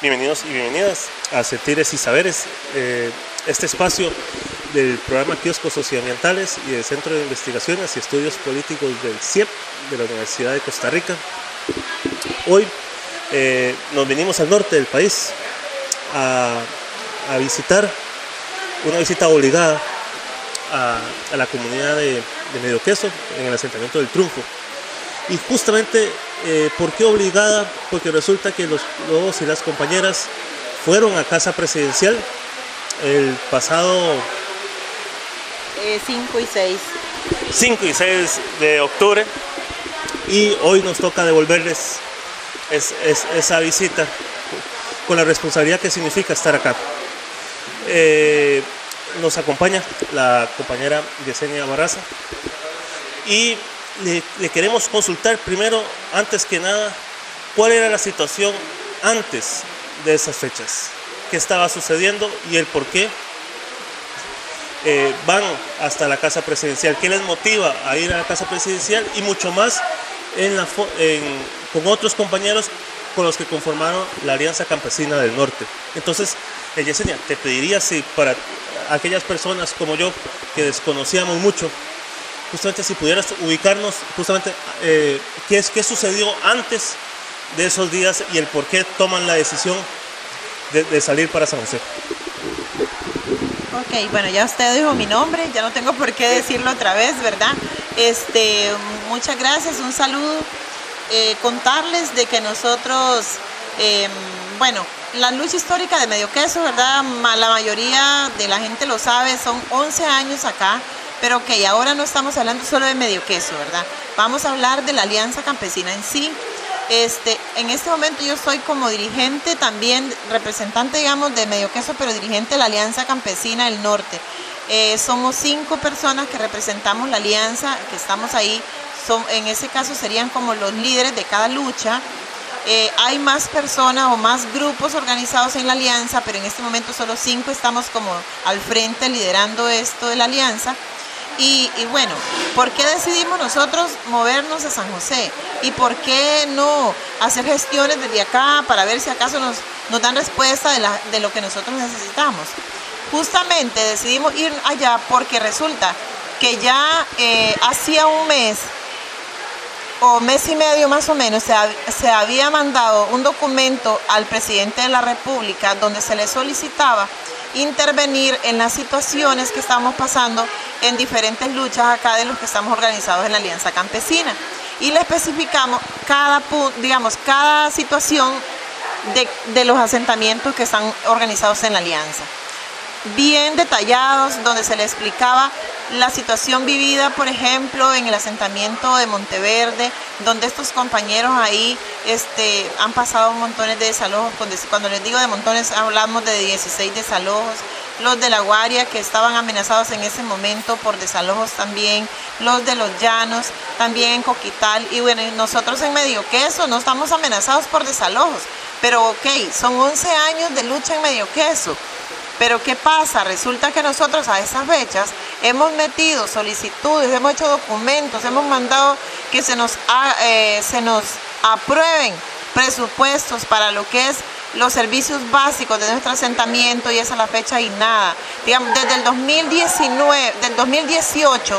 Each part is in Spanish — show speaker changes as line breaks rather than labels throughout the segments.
Bienvenidos y bienvenidas a Sentires y Saberes, este espacio del programa Kioscos Socioambientales y del Centro de Investigaciones y Estudios Políticos del CIEP de la Universidad de Costa Rica. Hoy nos venimos al norte del país a visitar, una visita obligada a la comunidad de Medio Queso en el asentamiento del Trunfo. Y justamente, ¿por qué obligada? Porque resulta que los y las compañeras fueron a Casa Presidencial el pasado
5 y 6
de octubre, y hoy nos toca devolverles esa visita con la responsabilidad que significa estar acá. Nos acompaña la compañera Yesenia Barraza y le queremos consultar primero, antes que nada, cuál era la situación antes de esas fechas, qué estaba sucediendo y el por qué van hasta la Casa Presidencial, qué les motiva a ir a la Casa Presidencial, y mucho más con otros compañeros con los que conformaron la Alianza Campesina del Norte. Entonces, Yesenia, te pediría si para aquellas personas como yo que desconocíamos mucho, justamente si pudieras ubicarnos justamente qué sucedió antes de esos días y el por qué toman la decisión de salir para San José.
Ok, bueno, ya usted dijo mi nombre, ya no tengo por qué decirlo otra vez, ¿verdad? Muchas gracias, un saludo. Contarles de que nosotros, la lucha histórica de Medio Queso, ¿verdad? La mayoría de la gente lo sabe, son 11 años acá, pero que ahora no estamos hablando solo de Medio Queso, ¿verdad? Vamos a hablar de la Alianza Campesina en sí. En este momento yo soy como dirigente también, representante, digamos, de Medio Queso, pero dirigente de la Alianza Campesina del Norte. Somos 5 personas que representamos la alianza, que estamos ahí. En ese caso serían como los líderes de cada lucha. Hay más personas o más grupos organizados en la alianza, pero en este momento solo 5 estamos como al frente liderando esto de la alianza. Y bueno, ¿por qué decidimos nosotros movernos a San José? ¿Y por qué no hacer gestiones desde acá para ver si acaso nos dan respuesta de lo que nosotros necesitamos? Justamente decidimos ir allá porque resulta que ya hacía un mes o mes y medio más o menos se había mandado un documento al presidente de la República donde se le solicitaba intervenir en las situaciones que estamos pasando en diferentes luchas acá de los que estamos organizados en la Alianza Campesina, y le especificamos cada situación de los asentamientos que están organizados en la alianza, bien detallados, donde se le explicaba la situación vivida, por ejemplo, en el asentamiento de Monteverde, donde estos compañeros ahí han pasado montones de desalojos. Cuando les digo de montones, hablamos de 16 desalojos. Los de La Guaria, que estaban amenazados en ese momento por desalojos también. Los de Los Llanos, también en Coquital. Y bueno, nosotros en Medio Queso no estamos amenazados por desalojos. Pero ok, son 11 años de lucha en Medio Queso. Pero ¿qué pasa? Resulta que nosotros a esas fechas hemos metido solicitudes, hemos hecho documentos, hemos mandado que se nos aprueben presupuestos para lo que es los servicios básicos de nuestro asentamiento, y esa es la fecha y nada. Digamos, desde el 2018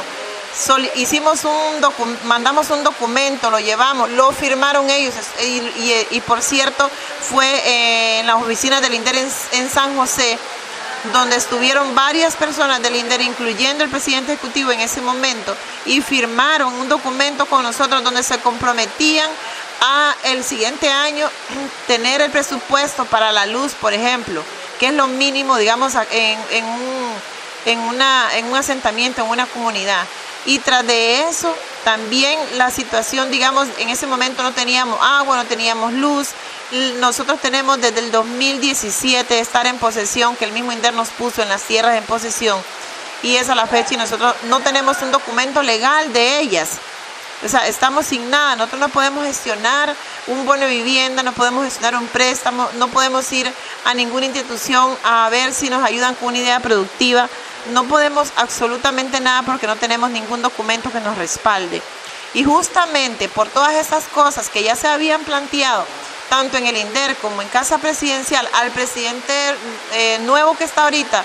mandamos un documento, lo llevamos, lo firmaron ellos y por cierto fue en las oficinas del INDER en San José, donde estuvieron varias personas del INDER, incluyendo el presidente ejecutivo en ese momento, y firmaron un documento con nosotros donde se comprometían a el siguiente año tener el presupuesto para la luz, por ejemplo, que es lo mínimo, digamos, en un asentamiento, en una comunidad. Y tras de eso, también la situación, digamos, en ese momento no teníamos agua, no teníamos luz. Nosotros tenemos desde el 2017 estar en posesión, que el mismo INDER nos puso en las tierras en posesión, y esa es la fecha, y nosotros no tenemos un documento legal de ellas. O sea, estamos sin nada. Nosotros no podemos gestionar un bono de vivienda, no podemos gestionar un préstamo, no podemos ir a ninguna institución a ver si nos ayudan con una idea productiva. No podemos absolutamente nada porque no tenemos ningún documento que nos respalde. Y justamente por todas estas cosas que ya se habían planteado tanto en el INDER como en Casa Presidencial, al presidente nuevo que está ahorita,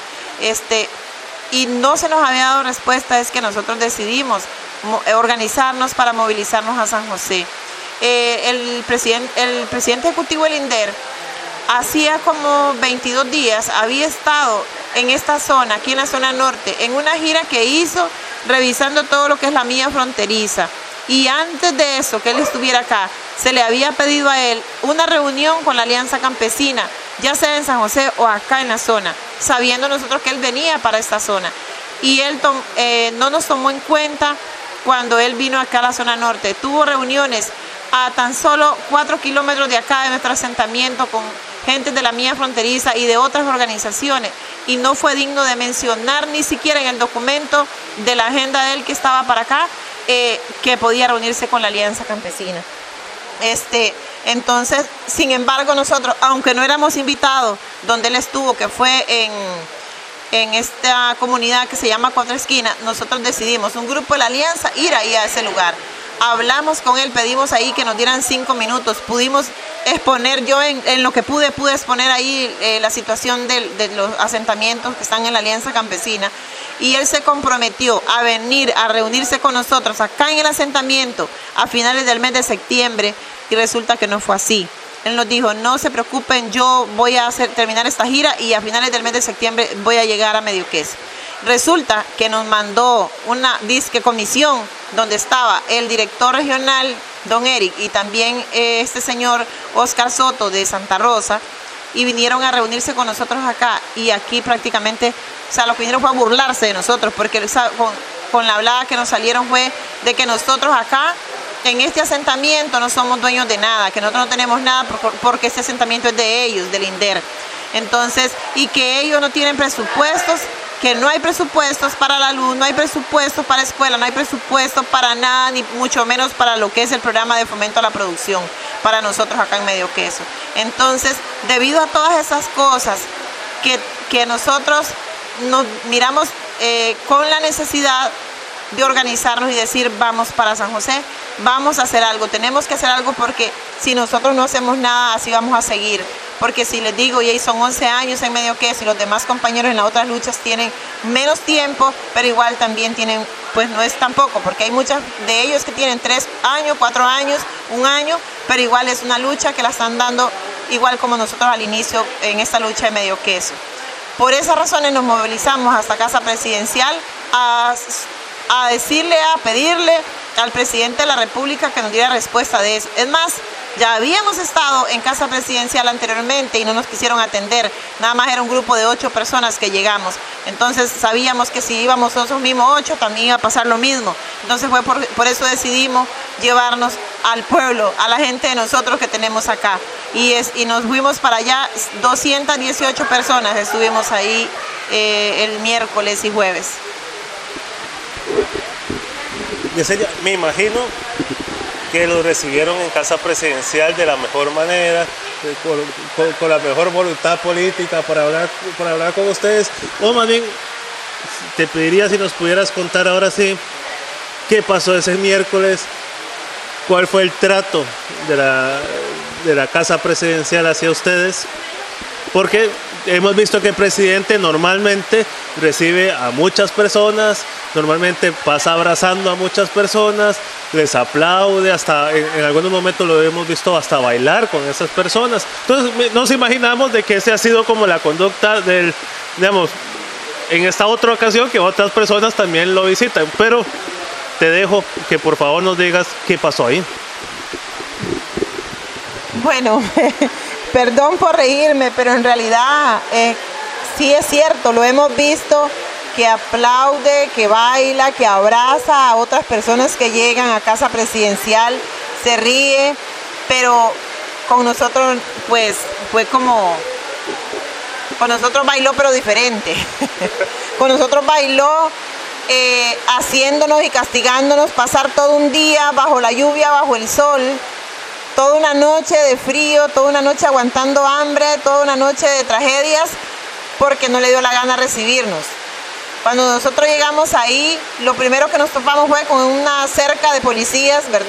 y no se nos había dado respuesta, es que nosotros decidimos organizarnos para movilizarnos a San José. El presidente ejecutivo del INDER hacía como 22 días había estado en esta zona, aquí en la zona norte, en una gira que hizo revisando todo lo que es la milla fronteriza. Y antes de eso, que él estuviera acá, se le había pedido a él una reunión con la Alianza Campesina, ya sea en San José o acá en la zona, sabiendo nosotros que él venía para esta zona. Y él no nos tomó en cuenta cuando él vino acá a la zona norte. Tuvo reuniones a tan solo 4 kilómetros de acá de nuestro asentamiento con gente de la milla fronteriza y de otras organizaciones, y no fue digno de mencionar ni siquiera en el documento de la agenda de él que estaba para acá, que podía reunirse con la Alianza Campesina. Entonces, sin embargo, nosotros, aunque no éramos invitados, donde él estuvo, que fue en esta comunidad que se llama Cuatro Esquinas, nosotros decidimos, un grupo de la Alianza, ir ahí a ese lugar. Hablamos con él, pedimos ahí que nos dieran 5 minutos, pudimos exponer, yo en lo que pude exponer ahí la situación de los asentamientos que están en la Alianza Campesina, y él se comprometió a venir a reunirse con nosotros acá en el asentamiento a finales del mes de septiembre, y resulta que no fue así. Él nos dijo, no se preocupen, yo voy a terminar esta gira y a finales del mes de septiembre voy a llegar a Medio Queso. Resulta que nos mandó una disque comisión donde estaba el director regional, don Eric, y también este señor Oscar Soto de Santa Rosa, y vinieron a reunirse con nosotros acá, y aquí prácticamente, o sea, lo que vinieron fue a burlarse de nosotros, porque con la hablada que nos salieron fue de que nosotros acá, en este asentamiento, no somos dueños de nada, que nosotros no tenemos nada porque este asentamiento es de ellos, del INDER. Entonces, y que ellos no tienen presupuestos, que no hay presupuestos para la luz, no hay presupuestos para escuela, no hay presupuesto para nada, ni mucho menos para lo que es el programa de fomento a la producción, para nosotros acá en Medio Queso. Entonces, debido a todas esas cosas que nosotros nos miramos con la necesidad de organizarnos y decir, vamos para San José, vamos a hacer algo, tenemos que hacer algo, porque si nosotros no hacemos nada, así vamos a seguir. Porque si les digo, y son 11 años en Medio Queso, y los demás compañeros en las otras luchas tienen menos tiempo, pero igual también tienen, pues no es tampoco, porque hay muchos de ellos que tienen 3 años, 4 años, 1 año, pero igual es una lucha que la están dando igual como nosotros al inicio en esta lucha de Medio Queso. Por esas razones nos movilizamos hasta Casa Presidencial a decirle, a pedirle al presidente de la República que nos diera respuesta de eso. Es más, ya habíamos estado en Casa Presidencial anteriormente y no nos quisieron atender, nada más era un grupo de 8 personas que llegamos, entonces sabíamos que si íbamos nosotros mismos 8 también iba a pasar lo mismo, entonces fue por eso decidimos llevarnos al pueblo, a la gente de nosotros que tenemos acá, y nos fuimos para allá, 218 personas estuvimos ahí el miércoles y jueves.
Yesenia, me imagino que lo recibieron en Casa Presidencial de la mejor manera, con la mejor voluntad política para hablar con ustedes. O más bien, te pediría si nos pudieras contar ahora sí qué pasó ese miércoles, cuál fue el trato de la Casa Presidencial hacia ustedes, porque hemos visto que el presidente normalmente recibe a muchas personas, normalmente pasa abrazando a muchas personas, les aplaude, hasta en algunos momentos lo hemos visto hasta bailar con esas personas. Entonces nos imaginamos de que esa ha sido como la conducta del, digamos, en esta otra ocasión que otras personas también lo visitan, pero te dejo que por favor nos digas qué pasó ahí.
Bueno, perdón por reírme, pero en realidad sí es cierto, lo hemos visto, que aplaude, que baila, que abraza a otras personas que llegan a Casa Presidencial, se ríe, pero con nosotros pues fue como, con nosotros bailó pero diferente, con nosotros bailó haciéndonos y castigándonos, pasar todo un día bajo la lluvia, bajo el sol, toda una noche de frío, toda una noche aguantando hambre, toda una noche de tragedias, porque no le dio la gana recibirnos. Cuando nosotros llegamos ahí, lo primero que nos topamos fue con una cerca de policías, ¿verdad?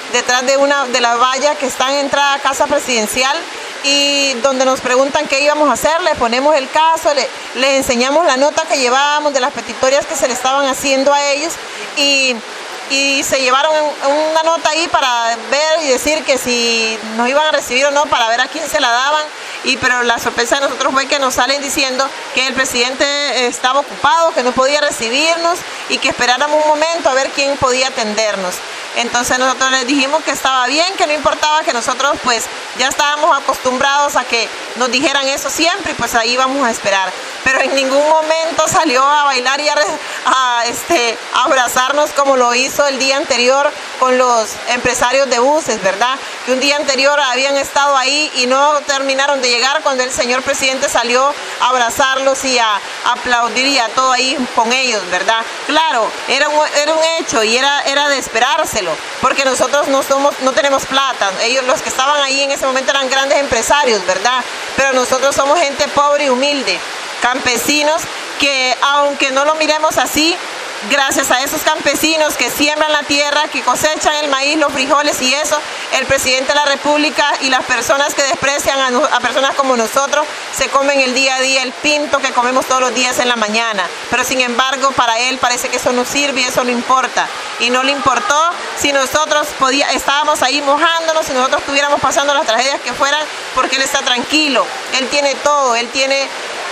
detrás de una de las vallas que están en entrada a Casa Presidencial, y donde nos preguntan qué íbamos a hacer. Le ponemos el caso, les enseñamos la nota que llevábamos de las petitorias que se le estaban haciendo a ellos, y se llevaron una nota ahí para ver y decir que si nos iban a recibir o no, para ver a quién se la daban. Pero la sorpresa de nosotros fue que nos salen diciendo que el presidente estaba ocupado, que no podía recibirnos y que esperáramos un momento a ver quién podía atendernos. Entonces nosotros les dijimos que estaba bien, que no importaba, que nosotros pues ya estábamos acostumbrados a que nos dijeran eso siempre, y pues ahí íbamos a esperar. Pero en ningún momento salió a bailar y a abrazarnos como lo hizo el día anterior con los empresarios de buses, ¿verdad? Que un día anterior habían estado ahí y no terminaron de llegar cuando el señor presidente salió a abrazarlos y a aplaudir y a todo ahí con ellos, ¿verdad? Claro, era un hecho y era de esperárselo, porque nosotros no tenemos plata. Ellos, los que estaban ahí en ese momento, eran grandes empresarios, ¿verdad? Pero nosotros somos gente pobre y humilde, campesinos, que aunque no lo miremos así, gracias a esos campesinos que siembran la tierra, que cosechan el maíz, los frijoles y eso, el presidente de la República y las personas que desprecian a personas como nosotros se comen el día a día el pinto que comemos todos los días en la mañana. Pero sin embargo, para él parece que eso no sirve y eso no importa. Y no le importó si nosotros estábamos ahí mojándonos, si nosotros estuviéramos pasando las tragedias que fueran, porque él está tranquilo. Él tiene todo, él tiene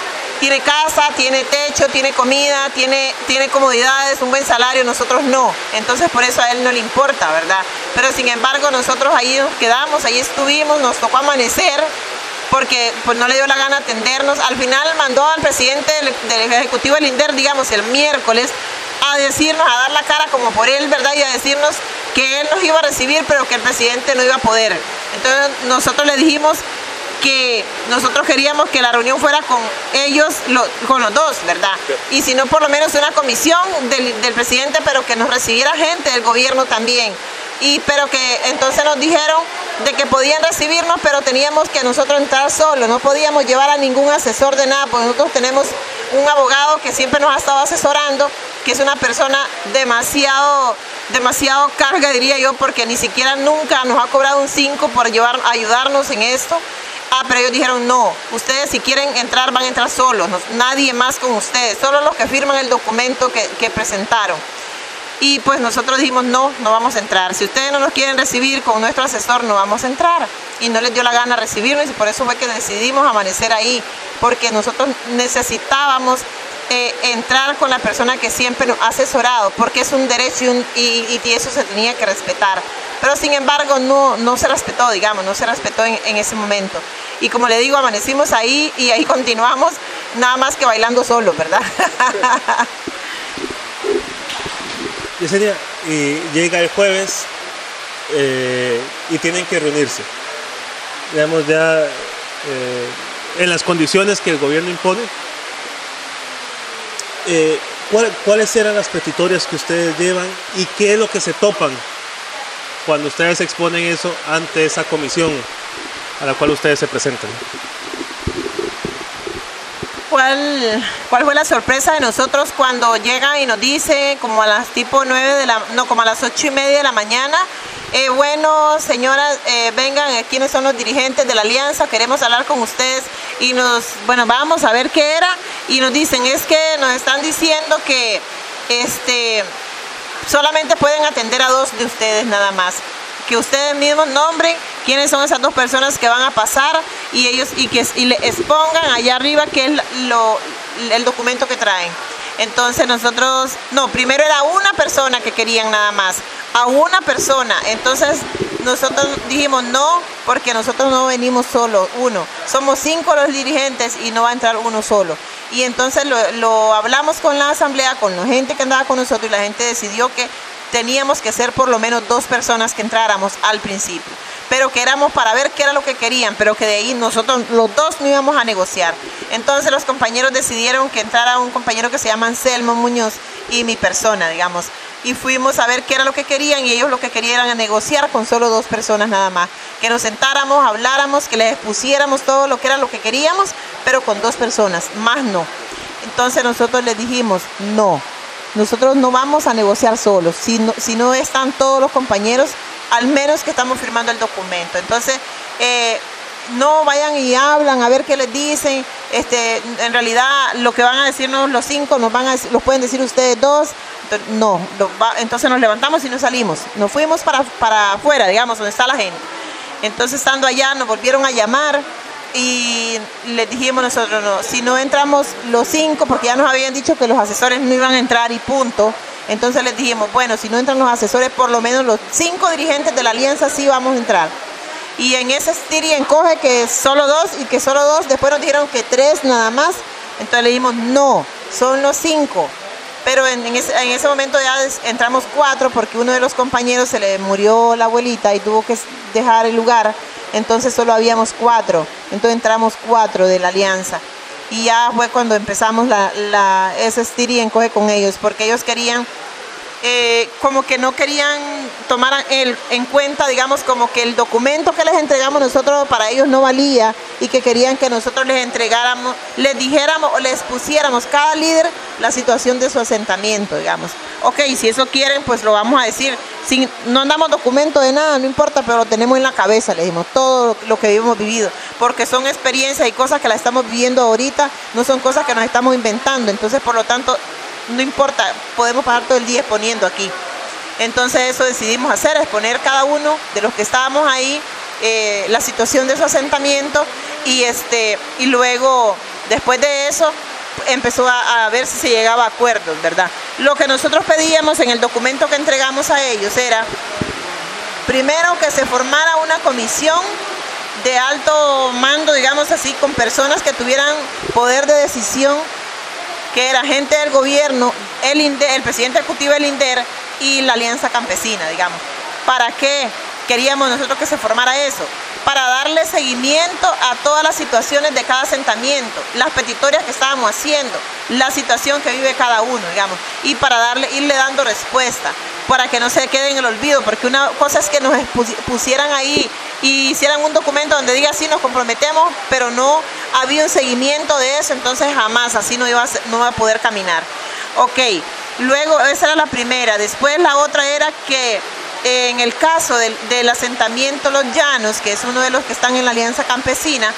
casa, tiene techo, tiene comida, tiene comodidades, un buen salario. Nosotros no. Entonces por eso a él no le importa, ¿verdad? Pero sin embargo nosotros ahí nos quedamos, ahí estuvimos, nos tocó amanecer, porque pues no le dio la gana atendernos. Al final mandó al presidente del Ejecutivo del INDER, digamos, el miércoles, a decirnos, a dar la cara como por él, ¿verdad? Y a decirnos que él nos iba a recibir, pero que el presidente no iba a poder. Entonces nosotros le dijimos que nosotros queríamos que la reunión fuera con ellos, con los dos, ¿verdad? Y si no, por lo menos una comisión del presidente, pero que nos recibiera gente del gobierno también. Pero que entonces nos dijeron de que podían recibirnos, pero teníamos que nosotros entrar solos, no podíamos llevar a ningún asesor de nada, porque nosotros tenemos un abogado que siempre nos ha estado asesorando, que es una persona demasiado carga, diría yo, porque ni siquiera nunca nos ha cobrado un 5 por ayudarnos en esto. Pero ellos dijeron, no, ustedes si quieren entrar van a entrar solos, nadie más con ustedes, solo los que firman el documento que presentaron. Y pues nosotros dijimos, no vamos a entrar. Si ustedes no nos quieren recibir con nuestro asesor, no vamos a entrar. Y no les dio la gana recibirnos, y por eso fue que decidimos amanecer ahí, porque nosotros necesitábamos entrar con la persona que siempre nos ha asesorado, porque es un derecho y eso se tenía que respetar. Pero sin embargo no se respetó, digamos, no se respetó en ese momento. Y como le digo, amanecimos ahí y ahí continuamos, nada más que bailando solos, ¿verdad?
Yesenia, llega el jueves y tienen que reunirse, digamos, ya en las condiciones que el gobierno impone. ¿Cuáles eran las petitorias que ustedes llevan y qué es lo que se topan cuando ustedes exponen eso ante esa comisión a la cual ustedes se presentan?
¿Cuál fue la sorpresa de nosotros cuando llegan y nos dice como a las tipo 9 como a las 8:30 de la mañana? Bueno, señoras, vengan, ¿quiénes son los dirigentes de la alianza? Queremos hablar con ustedes. Y vamos a ver qué era. Y nos dicen, es que nos están diciendo que solamente pueden atender a 2 de ustedes nada más. Que ustedes mismos nombren quiénes son esas 2 personas que van a pasar y le expongan allá arriba qué es el documento que traen. Entonces nosotros, primero era una persona que querían nada más, a una persona. Entonces nosotros dijimos no, porque nosotros no venimos solo, uno. Somos 5 los dirigentes y no va a entrar uno solo. Y entonces lo hablamos con la asamblea, con la gente que andaba con nosotros, y la gente decidió que teníamos que ser por lo menos 2 personas que entráramos al principio, pero que éramos para ver qué era lo que querían, pero que de ahí nosotros los 2 no íbamos a negociar. Entonces los compañeros decidieron que entrara un compañero que se llama Anselmo Muñoz y mi persona, digamos, y fuimos a ver qué era lo que querían, y ellos lo que querían era negociar con solo 2 personas nada más, que nos sentáramos, habláramos, que les expusiéramos todo lo que era lo que queríamos, pero con 2 personas, más no. Entonces nosotros les dijimos, no, nosotros no vamos a negociar solos, si no están todos los compañeros al menos que estamos firmando el documento. Entonces, no vayan y hablan a ver qué les dicen. En realidad, lo que van a decirnos los 5, los pueden decir ustedes 2. No, entonces nos levantamos y nos salimos. Nos fuimos para afuera, digamos, donde está la gente. Entonces, estando allá, nos volvieron a llamar y les dijimos nosotros, no, si no entramos los 5, porque ya nos habían dicho que los asesores no iban a entrar y punto. Entonces les dijimos, bueno, si no entran los asesores, por lo menos los 5 dirigentes de la alianza sí vamos a entrar. Y en ese estir y encoge que solo 2 y que solo 2, después nos dijeron que 3 nada más. Entonces le dijimos, no, son los 5. Pero en ese momento ya entramos 4 porque uno de los compañeros se le murió la abuelita y tuvo que dejar el lugar. Entonces solo habíamos 4. Entonces entramos 4 de la alianza. Y ya fue cuando empezamos ese estir y encoge con ellos, porque ellos querían, como que no querían tomar en cuenta, digamos, como que el documento que les entregamos nosotros para ellos no valía y que querían que nosotros les entregáramos, les dijéramos o les pusiéramos cada líder la situación de su asentamiento, digamos. Ok, si eso quieren, pues lo vamos a decir. Si no andamos documento de nada, no importa, pero lo tenemos en la cabeza, le dijimos, todo lo que hemos vivido, porque son experiencias y cosas que las estamos viviendo ahorita, no son cosas que nos estamos inventando. Entonces, por lo tanto, no importa, podemos pasar todo el día exponiendo aquí. Entonces eso decidimos hacer, exponer cada uno de los que estábamos ahí, la situación de su asentamiento y luego, después de eso, empezó a ver si se llegaba a acuerdos, ¿verdad? Lo que nosotros pedíamos en el documento que entregamos a ellos era, primero, que se formara una comisión de alto mando, digamos así, con personas que tuvieran poder de decisión, que era gente del gobierno, el presidente ejecutivo del INDER y la Alianza Campesina, digamos. ¿Para qué queríamos nosotros que se formara eso? Para darle seguimiento a todas las situaciones de cada asentamiento, las petitorias que estábamos haciendo, la situación que vive cada uno, digamos, y para irle dando respuesta, para que no se quede en el olvido, porque una cosa es que nos pusieran ahí y hicieran un documento donde diga sí, nos comprometemos, pero no había un seguimiento de eso, entonces jamás, así no iba a poder caminar. Ok, luego esa era la primera. Después la otra era que en el caso del asentamiento Los Llanos, que es uno de los que están en la Alianza Campesina,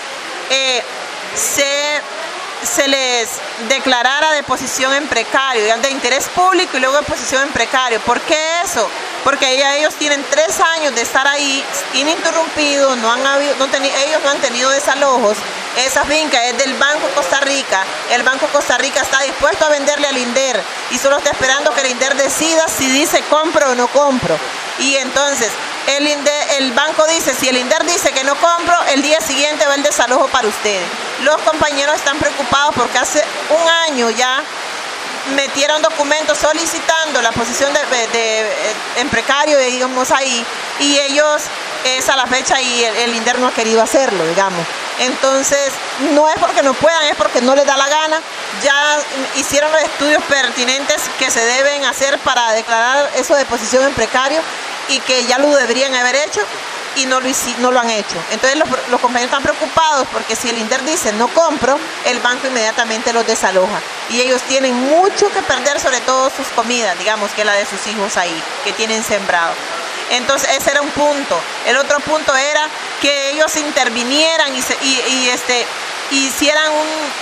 se les declarara de posición en precario, de interés público y luego de posición en precario. ¿Por qué eso? Porque ya ellos tienen 3 años de estar ahí ininterrumpidos, ellos no han tenido desalojos. Esa finca es del Banco Costa Rica. El Banco Costa Rica está dispuesto a venderle al INDER y solo está esperando que el INDER decida si dice compro o no compro. Y entonces el banco dice, si el INDER dice que no compro, el día siguiente va el desalojo para ustedes. Los compañeros están preocupados porque hace un año ya metieron documentos solicitando la posición en precario, digamos ahí, y ellos es a la fecha y el INDER no ha querido hacerlo, digamos. Entonces, no es porque no puedan, es porque no les da la gana. Ya hicieron los estudios pertinentes que se deben hacer para declarar eso de posición en precario y que ya lo deberían haber hecho y no lo han hecho. Entonces los compañeros están preocupados porque si el INDER dice no compro, el banco inmediatamente los desaloja. Y ellos tienen mucho que perder, sobre todo sus comidas, digamos, que la de sus hijos ahí, que tienen sembrado. Entonces ese era un punto. El otro punto era que ellos intervinieran y hicieran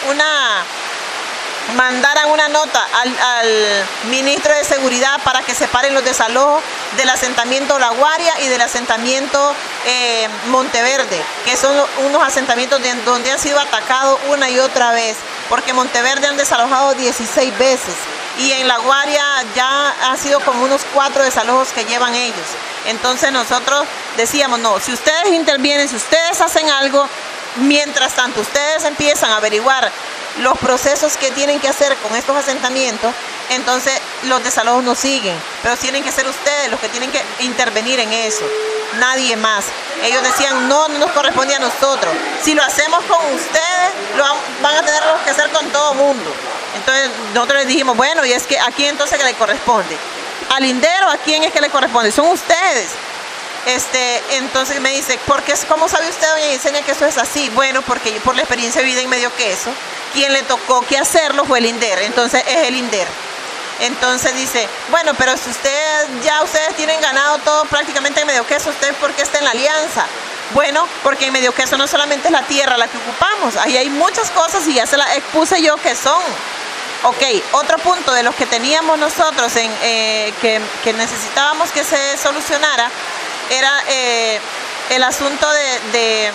mandaran una nota al ministro de Seguridad para que separen los desalojos del asentamiento La Guaria y del asentamiento Monteverde, que son unos asentamientos donde han sido atacados una y otra vez, porque Monteverde han desalojado 16 veces y en La Guaria ya ha sido como unos 4 desalojos que llevan ellos. Entonces nosotros decíamos, no, si ustedes intervienen, si ustedes hacen algo, mientras tanto ustedes empiezan a averiguar los procesos que tienen que hacer con estos asentamientos, entonces los desalojos no siguen, pero tienen que ser ustedes los que tienen que intervenir en eso, nadie más. Ellos decían, no nos corresponde a nosotros, si lo hacemos con ustedes, van a tener que hacer con todo mundo. Entonces nosotros les dijimos, bueno, y es que ¿a quién entonces que le corresponde? ¿Al INDER o a quién es que le corresponde? Son ustedes. Entonces me dice, ¿cómo sabe usted, doña Yesenia, que eso es así? Bueno, porque por la experiencia vivida en Medio Queso, quien le tocó que hacerlo fue el INDER, entonces es el INDER. Entonces dice, bueno, pero si ustedes tienen ganado todo prácticamente en Medio Queso, ¿usted por qué está en la alianza? Bueno, porque en Medio Queso no solamente es la tierra la que ocupamos, ahí hay muchas cosas y ya se las expuse yo que son. Ok, otro punto de los que teníamos nosotros que necesitábamos que se solucionara era el asunto de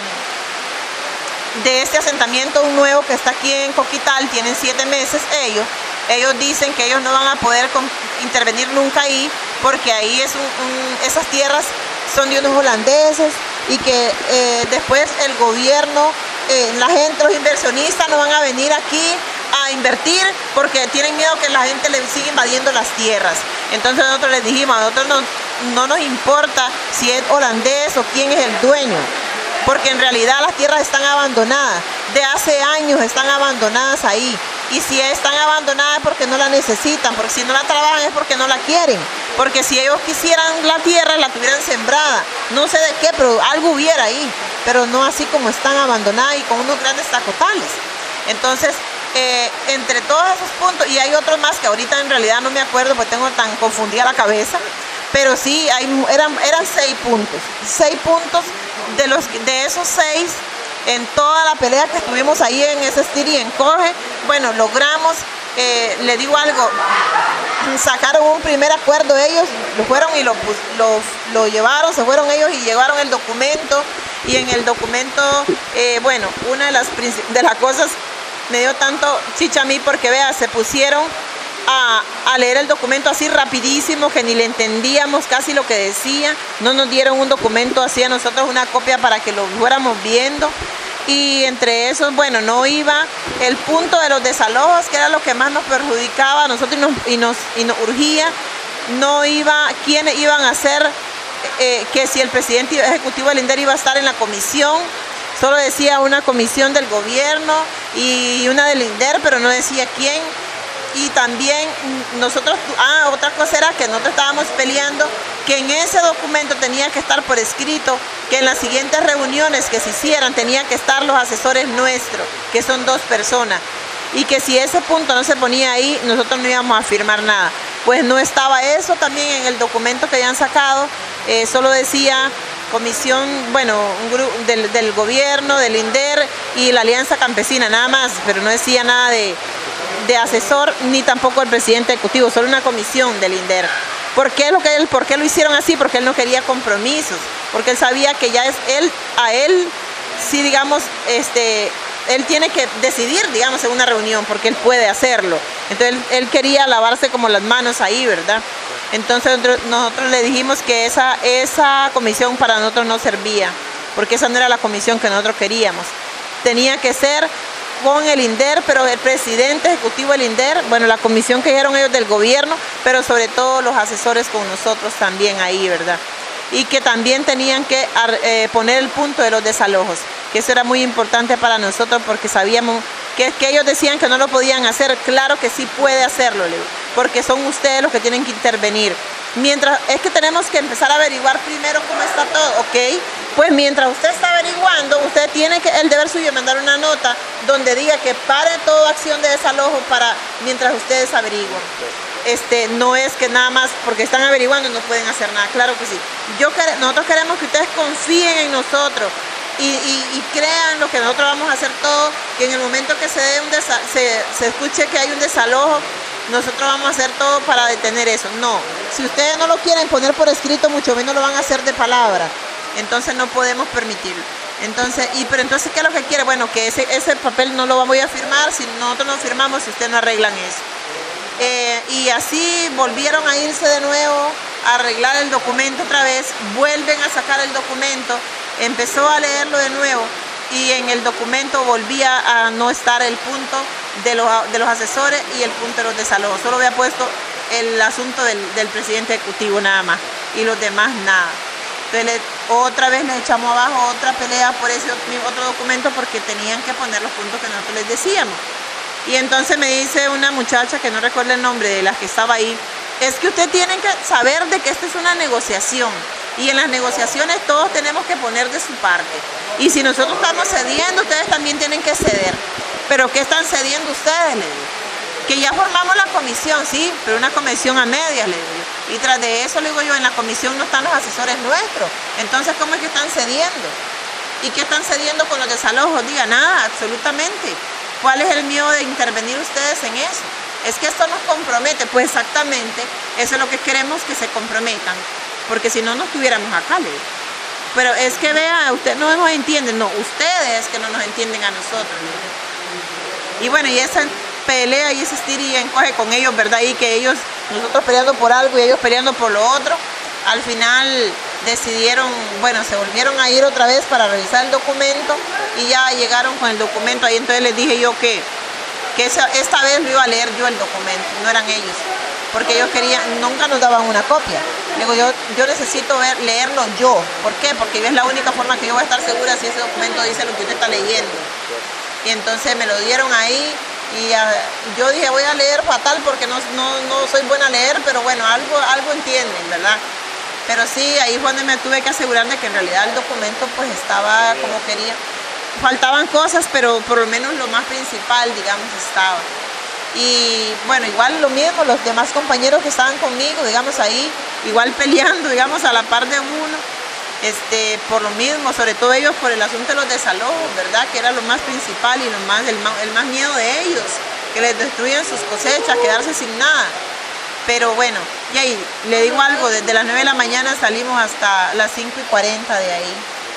este asentamiento nuevo que está aquí en Coquital. Tienen 7 meses ellos dicen que ellos no van a poder intervenir nunca ahí porque ahí esas tierras son de unos holandeses y que después el gobierno, la gente, los inversionistas no van a venir aquí a invertir porque tienen miedo que la gente le siga invadiendo las tierras. Entonces nosotros les dijimos, a nosotros no nos importa si es holandés o quién es el dueño, porque en realidad las tierras están abandonadas, de hace años están abandonadas ahí, y si están abandonadas es porque no la necesitan, porque si no la trabajan es porque no la quieren, porque si ellos quisieran la tierra la tuvieran sembrada, no sé de qué, pero algo hubiera ahí, pero no así como están abandonadas y con unos grandes tacotales. Entonces, entre todos esos puntos, y hay otros más que ahorita en realidad no me acuerdo porque tengo tan confundida la cabeza, pero sí eran 6 puntos. 6 puntos, de esos 6, en toda la pelea que estuvimos ahí en ese estir y encoge, bueno, logramos, le digo algo, sacaron un primer acuerdo ellos, lo fueron y lo llevaron, se fueron ellos y llevaron el documento, y en el documento, bueno, una de las cosas me dio tanto chicha a mí porque vea, se pusieron a leer el documento así rapidísimo que ni le entendíamos casi lo que decía, no nos dieron un documento así a nosotros, una copia para que lo fuéramos viendo, y entre esos, bueno, no iba el punto de los desalojos, que era lo que más nos perjudicaba a nosotros y nos urgía, no iba quiénes iban a hacer, que si el presidente ejecutivo del INDER iba a estar en la comisión. Solo decía una comisión del gobierno y una del INDER, pero no decía quién. Y también nosotros, otra cosa era que nosotros estábamos peleando que en ese documento tenía que estar por escrito que en las siguientes reuniones que se hicieran tenían que estar los asesores nuestros, que son 2 personas, y que si ese punto no se ponía ahí, nosotros no íbamos a firmar nada. Pues no estaba eso también en el documento que habían sacado, solo decía comisión, bueno, un grupo del gobierno, del INDER y la Alianza Campesina, nada más, pero no decía nada de asesor ni tampoco el presidente ejecutivo, solo una comisión del INDER. ¿Por qué lo hicieron así? Porque él no quería compromisos, porque él sabía que ya es él, sí, digamos, él tiene que decidir, digamos, en una reunión, porque él puede hacerlo. Entonces él quería lavarse como las manos ahí, ¿verdad? Entonces nosotros le dijimos que esa comisión para nosotros no servía, porque esa no era la comisión que nosotros queríamos. Tenía que ser con el INDER, pero el presidente ejecutivo del INDER, bueno, la comisión que dijeron ellos del gobierno, pero sobre todo los asesores con nosotros también ahí, ¿verdad? Y que también tenían que poner el punto de los desalojos, que eso era muy importante para nosotros porque sabíamos que ellos decían que no lo podían hacer. Claro que sí puede hacerlo, Leo, porque son ustedes los que tienen que intervenir. Mientras, es que tenemos que empezar a averiguar primero cómo está todo, ¿ok? Pues mientras usted está averiguando, usted tiene el deber suyo mandar una nota donde diga que pare toda acción de desalojo mientras ustedes averiguan. No es que nada más porque están averiguando no pueden hacer nada, claro que sí. Nosotros queremos que ustedes confíen en nosotros y crean lo que nosotros vamos a hacer todo, que en el momento que se escuche que hay un desalojo, nosotros vamos a hacer todo para detener eso. No, si ustedes no lo quieren poner por escrito, mucho menos lo van a hacer de palabra. Entonces no podemos permitirlo. Pero entonces, ¿qué es lo que quiere? Bueno, que ese papel no lo voy a firmar si nosotros no firmamos, si ustedes no arreglan eso. Y así volvieron a irse de nuevo a arreglar el documento otra vez, vuelven a sacar el documento, empezó a leerlo de nuevo y en el documento volvía a no estar el punto de los asesores y el punto de los desalojos. Solo había puesto el asunto del presidente ejecutivo nada más y los demás nada. Entonces otra vez les echamos abajo otra pelea por ese otro documento porque tenían que poner los puntos que nosotros les decíamos. Y entonces me dice una muchacha, que no recuerdo el nombre de la que estaba ahí, es que ustedes tienen que saber de que esto es una negociación y en las negociaciones todos tenemos que poner de su parte. Y si nosotros estamos cediendo, ustedes también tienen que ceder. ¿Pero qué están cediendo ustedes? Le digo. que ya formamos la comisión, sí, pero una comisión a medias, le digo yo. Y tras de eso, le digo yo, en la comisión no están los asesores nuestros. Entonces, ¿cómo es que están cediendo? ¿Y qué están cediendo con los desalojos? Diga, nada, absolutamente. ¿Cuál es el miedo de intervenir ustedes en eso? Es que esto nos compromete. Pues exactamente, eso es lo que queremos, que se comprometan. Porque si no, no estuviéramos acá, le digo. Pero es que vea, usted no nos entienden, no, ustedes que no nos entienden a nosotros. Y bueno, y esa pelea y ese estira y encoge con ellos, ¿verdad? Y que ellos, nosotros peleando por algo y ellos peleando por lo otro, al final decidieron, bueno, se volvieron a ir otra vez para revisar el documento y ya llegaron con el documento ahí. Entonces les dije yo que esta vez lo iba a leer yo el documento, no eran ellos, porque ellos querían, nunca nos daban una copia. Digo, yo necesito leerlo yo. ¿Por qué? Porque es la única forma que yo voy a estar segura si ese documento dice lo que usted está leyendo. Y entonces me lo dieron ahí y yo dije, voy a leer fatal porque no soy buena a leer, pero bueno, algo entienden, ¿verdad? Pero sí, ahí fue donde me tuve que asegurar de que en realidad el documento pues estaba como quería. Faltaban cosas, pero por lo menos lo más principal, digamos, estaba. Y bueno, igual lo mismo, los demás compañeros que estaban conmigo, digamos, ahí, igual peleando, digamos, a la par de uno, por lo mismo, sobre todo ellos por el asunto de los desalojos, ¿verdad? Que era lo más principal y el más miedo de ellos, que les destruyan sus cosechas, quedarse sin nada. Pero bueno, y ahí, le digo algo, desde las 9 de la mañana salimos hasta las 5:40 de ahí.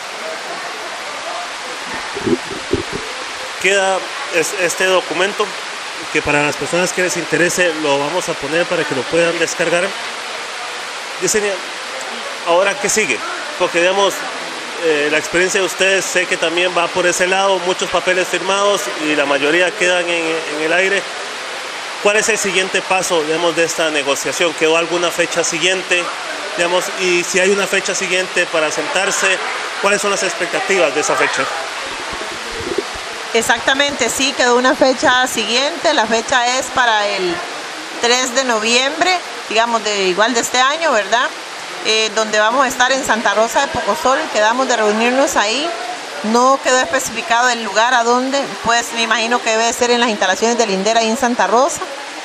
Queda este documento que para las personas que les interese lo vamos a poner para que lo puedan descargar. Yesenia, ¿ahora qué sigue? Porque digamos, la experiencia de ustedes sé que también va por ese lado, muchos papeles firmados y la mayoría quedan en el aire. ¿Cuál es el siguiente paso, digamos, de esta negociación? ¿Quedó alguna fecha siguiente? Digamos, y si hay una fecha siguiente para sentarse, ¿cuáles son las expectativas de esa fecha?
Exactamente, sí, quedó una fecha siguiente. La fecha es para el 3 de noviembre, digamos, igual de este año, ¿verdad? Donde vamos a estar en Santa Rosa de Pocosol, quedamos de reunirnos ahí. No quedó especificado el lugar a dónde, pues me imagino que debe ser en las instalaciones de Lindera ahí en Santa Rosa,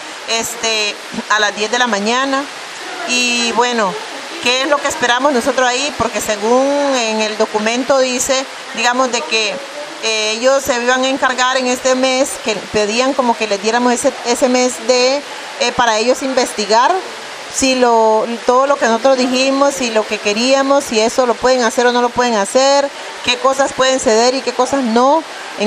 a las 10 de la mañana. Y bueno, ¿qué es lo que esperamos nosotros ahí? Porque según en el documento dice, digamos, de que ellos se iban a encargar en este mes, que pedían como que les diéramos ese mes para ellos investigar si todo lo que nosotros dijimos, si lo que queríamos, si eso lo pueden hacer o no lo pueden hacer, qué cosas pueden ceder y qué cosas no,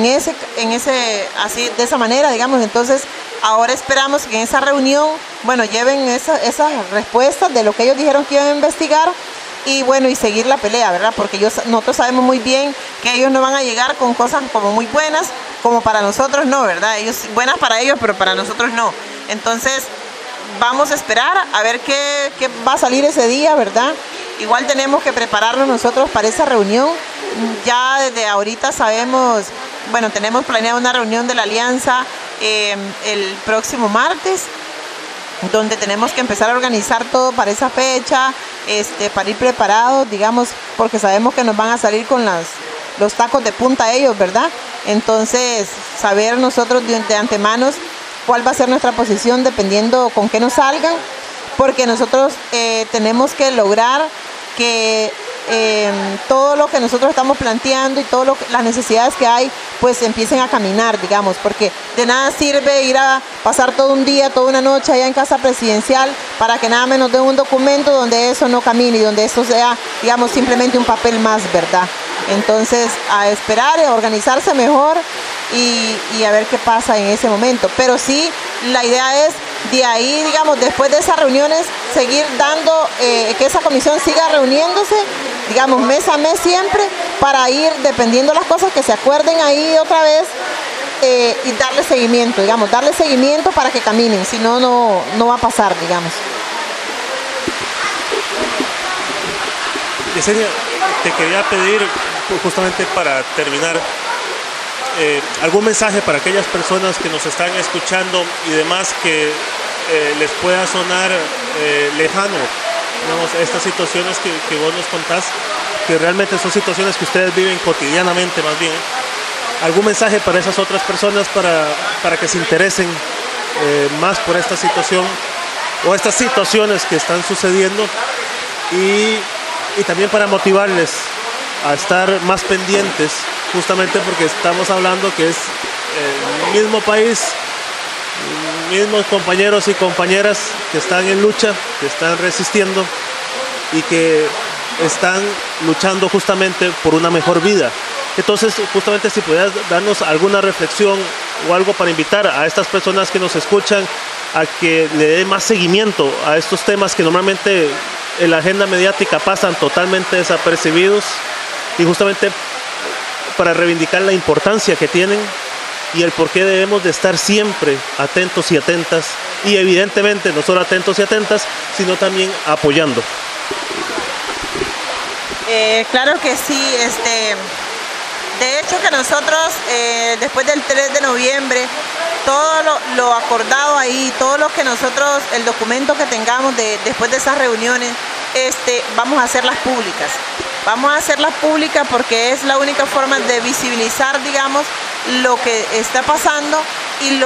así, de esa manera, digamos. Entonces, ahora esperamos que en esa reunión, bueno, lleven esas respuestas de lo que ellos dijeron que iban a investigar y bueno, y seguir la pelea, ¿verdad? Porque nosotros sabemos muy bien que ellos no van a llegar con cosas como muy buenas, como para nosotros no, ¿verdad? Buenas para ellos, pero para nosotros no. Entonces, vamos a esperar a ver qué va a salir ese día, ¿verdad? Igual tenemos que prepararnos nosotros para esa reunión. Ya desde ahorita sabemos, bueno, tenemos planeado una reunión de la alianza el próximo martes, donde tenemos que empezar a organizar todo para esa fecha, para ir preparados, digamos, porque sabemos que nos van a salir con los tacos de punta ellos, ¿verdad? Entonces, saber nosotros de antemano cuál va a ser nuestra posición dependiendo con qué nos salgan, porque nosotros tenemos que lograr que todo lo que nosotros estamos planteando y todas las necesidades que hay, pues empiecen a caminar, digamos, porque de nada sirve ir a pasar todo un día, toda una noche allá en Casa Presidencial para que nada menos den un documento donde eso no camine y donde eso sea, digamos, simplemente un papel más, ¿verdad? Entonces, a esperar, a organizarse mejor y a ver qué pasa en ese momento. Pero sí, la idea es de ahí, digamos, después de esas reuniones, seguir dando, que esa comisión siga reuniéndose, digamos, mes a mes siempre, para ir, dependiendo las cosas que se acuerden ahí otra vez, y darle seguimiento para que caminen, si no, no va a pasar, digamos.
Yesenia, te quería pedir, justamente para terminar, algún mensaje para aquellas personas que nos están escuchando y demás que les pueda sonar lejano, digamos, estas situaciones que vos nos contás, que realmente son situaciones que ustedes viven cotidianamente más bien. ¿Algún mensaje para esas otras personas para que se interesen más por esta situación o estas situaciones que están sucediendo y también para motivarles a estar más pendientes, justamente porque estamos hablando que es el mismo país, mismos compañeros y compañeras que están en lucha, que están resistiendo y que están luchando justamente por una mejor vida. Entonces, justamente si pudieras darnos alguna reflexión o algo para invitar a estas personas que nos escuchan a que le den más seguimiento a estos temas que normalmente en la agenda mediática pasan totalmente desapercibidos, y justamente para reivindicar la importancia que tienen y el por qué debemos de estar siempre atentos y atentas, y evidentemente no solo atentos y atentas, sino también apoyando.
Claro que sí, de hecho que nosotros después del 3 de noviembre, todo lo acordado ahí, todo lo que nosotros, el documento que tengamos después de esas reuniones, vamos a hacerlas públicas. Vamos a hacerlas públicas porque es la única forma de visibilizar, digamos, lo que está pasando y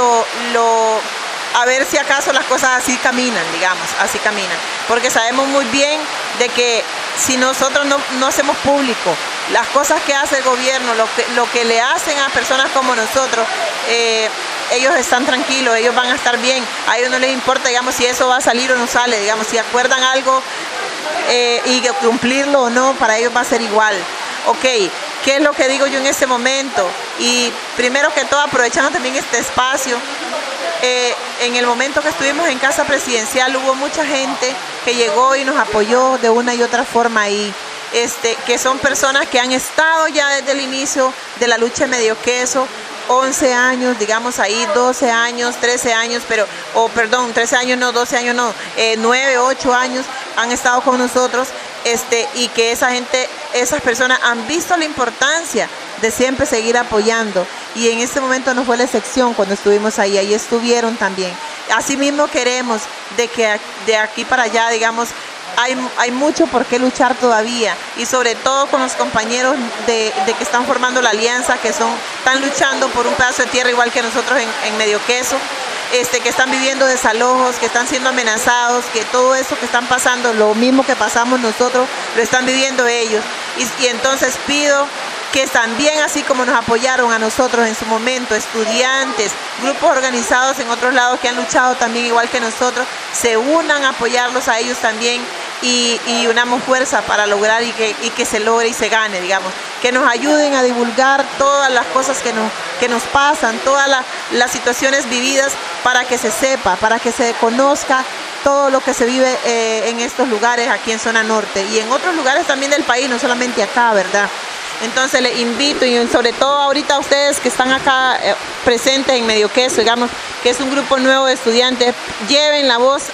a ver si acaso las cosas así caminan, digamos, así caminan. Porque sabemos muy bien de que si nosotros no hacemos público las cosas que hace el gobierno, lo que le hacen a personas como nosotros, ellos están tranquilos, ellos van a estar bien. A ellos no les importa, digamos, si eso va a salir o no sale, digamos, si acuerdan algo y cumplirlo o no, para ellos va a ser igual. Ok, ¿qué es lo que digo yo en este momento? Y primero que todo, aprovechando también este espacio, en el momento que estuvimos en Casa Presidencial hubo mucha gente que llegó y nos apoyó de una y otra forma ahí, que son personas que han estado ya desde el inicio de la lucha de Medio Queso, 11 años, digamos ahí, 12 años, 13 años, 13 años no, 12 años no, 9, 8 años han estado con nosotros, y que esas personas han visto la importancia de siempre seguir apoyando, y en este momento no fue la excepción cuando estuvimos ahí estuvieron también. Asimismo queremos de que de aquí para allá, digamos, hay mucho por qué luchar todavía, y sobre todo con los compañeros de que están formando la alianza, que están luchando por un pedazo de tierra igual que nosotros en Medio Queso, que están viviendo desalojos, que están siendo amenazados, que todo eso que están pasando, lo mismo que pasamos nosotros, lo están viviendo ellos. Y entonces pido que también, así como nos apoyaron a nosotros en su momento, estudiantes, grupos organizados en otros lados que han luchado también igual que nosotros, se unan a apoyarlos a ellos también y unamos fuerza para lograr y que se logre y se gane, digamos. Que nos ayuden a divulgar todas las cosas que nos pasan, todas las situaciones vividas, para que se sepa, para que se conozca todo lo que se vive en estos lugares aquí en Zona Norte y en otros lugares también del país, no solamente acá, ¿verdad? Entonces les invito, y sobre todo ahorita a ustedes que están acá presentes en Medio Queso, digamos, que es un grupo nuevo de estudiantes, lleven la voz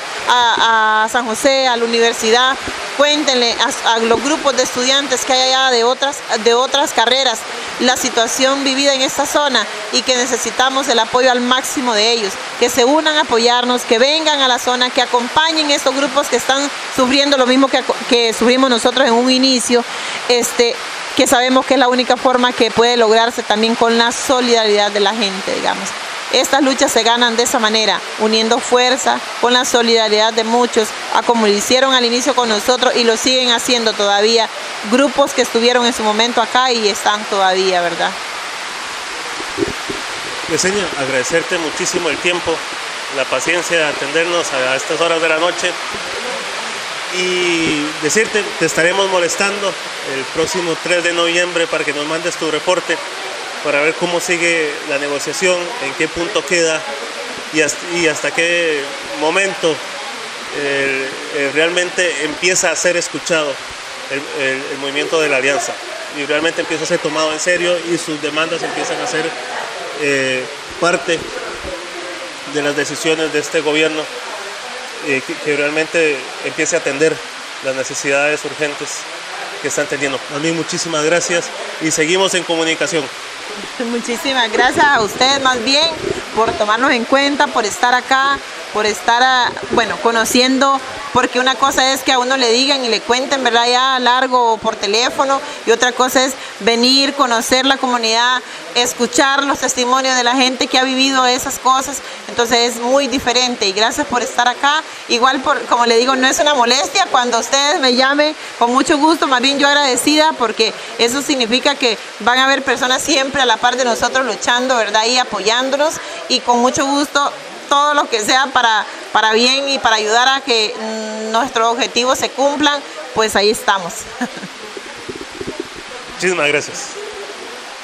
a San José, a la universidad, cuéntenle a los grupos de estudiantes que hay allá de otras carreras la situación vivida en esta zona y que necesitamos el apoyo al máximo de ellos, que se unan a apoyarnos, que vengan a la zona, que acompañen estos grupos que están sufriendo lo mismo que sufrimos nosotros en un inicio, que sabemos que es la única forma que puede lograrse también con la solidaridad de la gente, digamos. Estas luchas se ganan de esa manera, uniendo fuerza, con la solidaridad de muchos, a como lo hicieron al inicio con nosotros y lo siguen haciendo todavía, grupos que estuvieron en su momento acá y están todavía, ¿verdad?
Yesenia, agradecerte muchísimo el tiempo, la paciencia de atendernos a estas horas de la noche. Y decirte, te estaremos molestando el próximo 3 de noviembre para que nos mandes tu reporte, para ver cómo sigue la negociación, en qué punto queda y hasta qué momento realmente empieza a ser escuchado el movimiento de la Alianza y realmente empieza a ser tomado en serio y sus demandas empiezan a ser parte de las decisiones de este gobierno. Que realmente empiece a atender las necesidades urgentes que están teniendo. A mí muchísimas gracias y seguimos en comunicación.
Muchísimas gracias a ustedes más bien por tomarnos en cuenta, por estar acá, por estar, conociendo, porque una cosa es que a uno le digan y le cuenten, ¿verdad? Ya largo por teléfono, y otra cosa es venir, conocer la comunidad, escuchar los testimonios de la gente que ha vivido esas cosas. Entonces es muy diferente y gracias por estar acá. Igual, como le digo, no es una molestia cuando ustedes me llamen, con mucho gusto, más bien yo agradecida, porque eso significa que van a haber personas siempre a la par de nosotros luchando, ¿verdad? Y apoyándonos, y con mucho gusto todo lo que sea para bien y para ayudar a que nuestros objetivos se cumplan, pues ahí estamos.
Muchísimas gracias.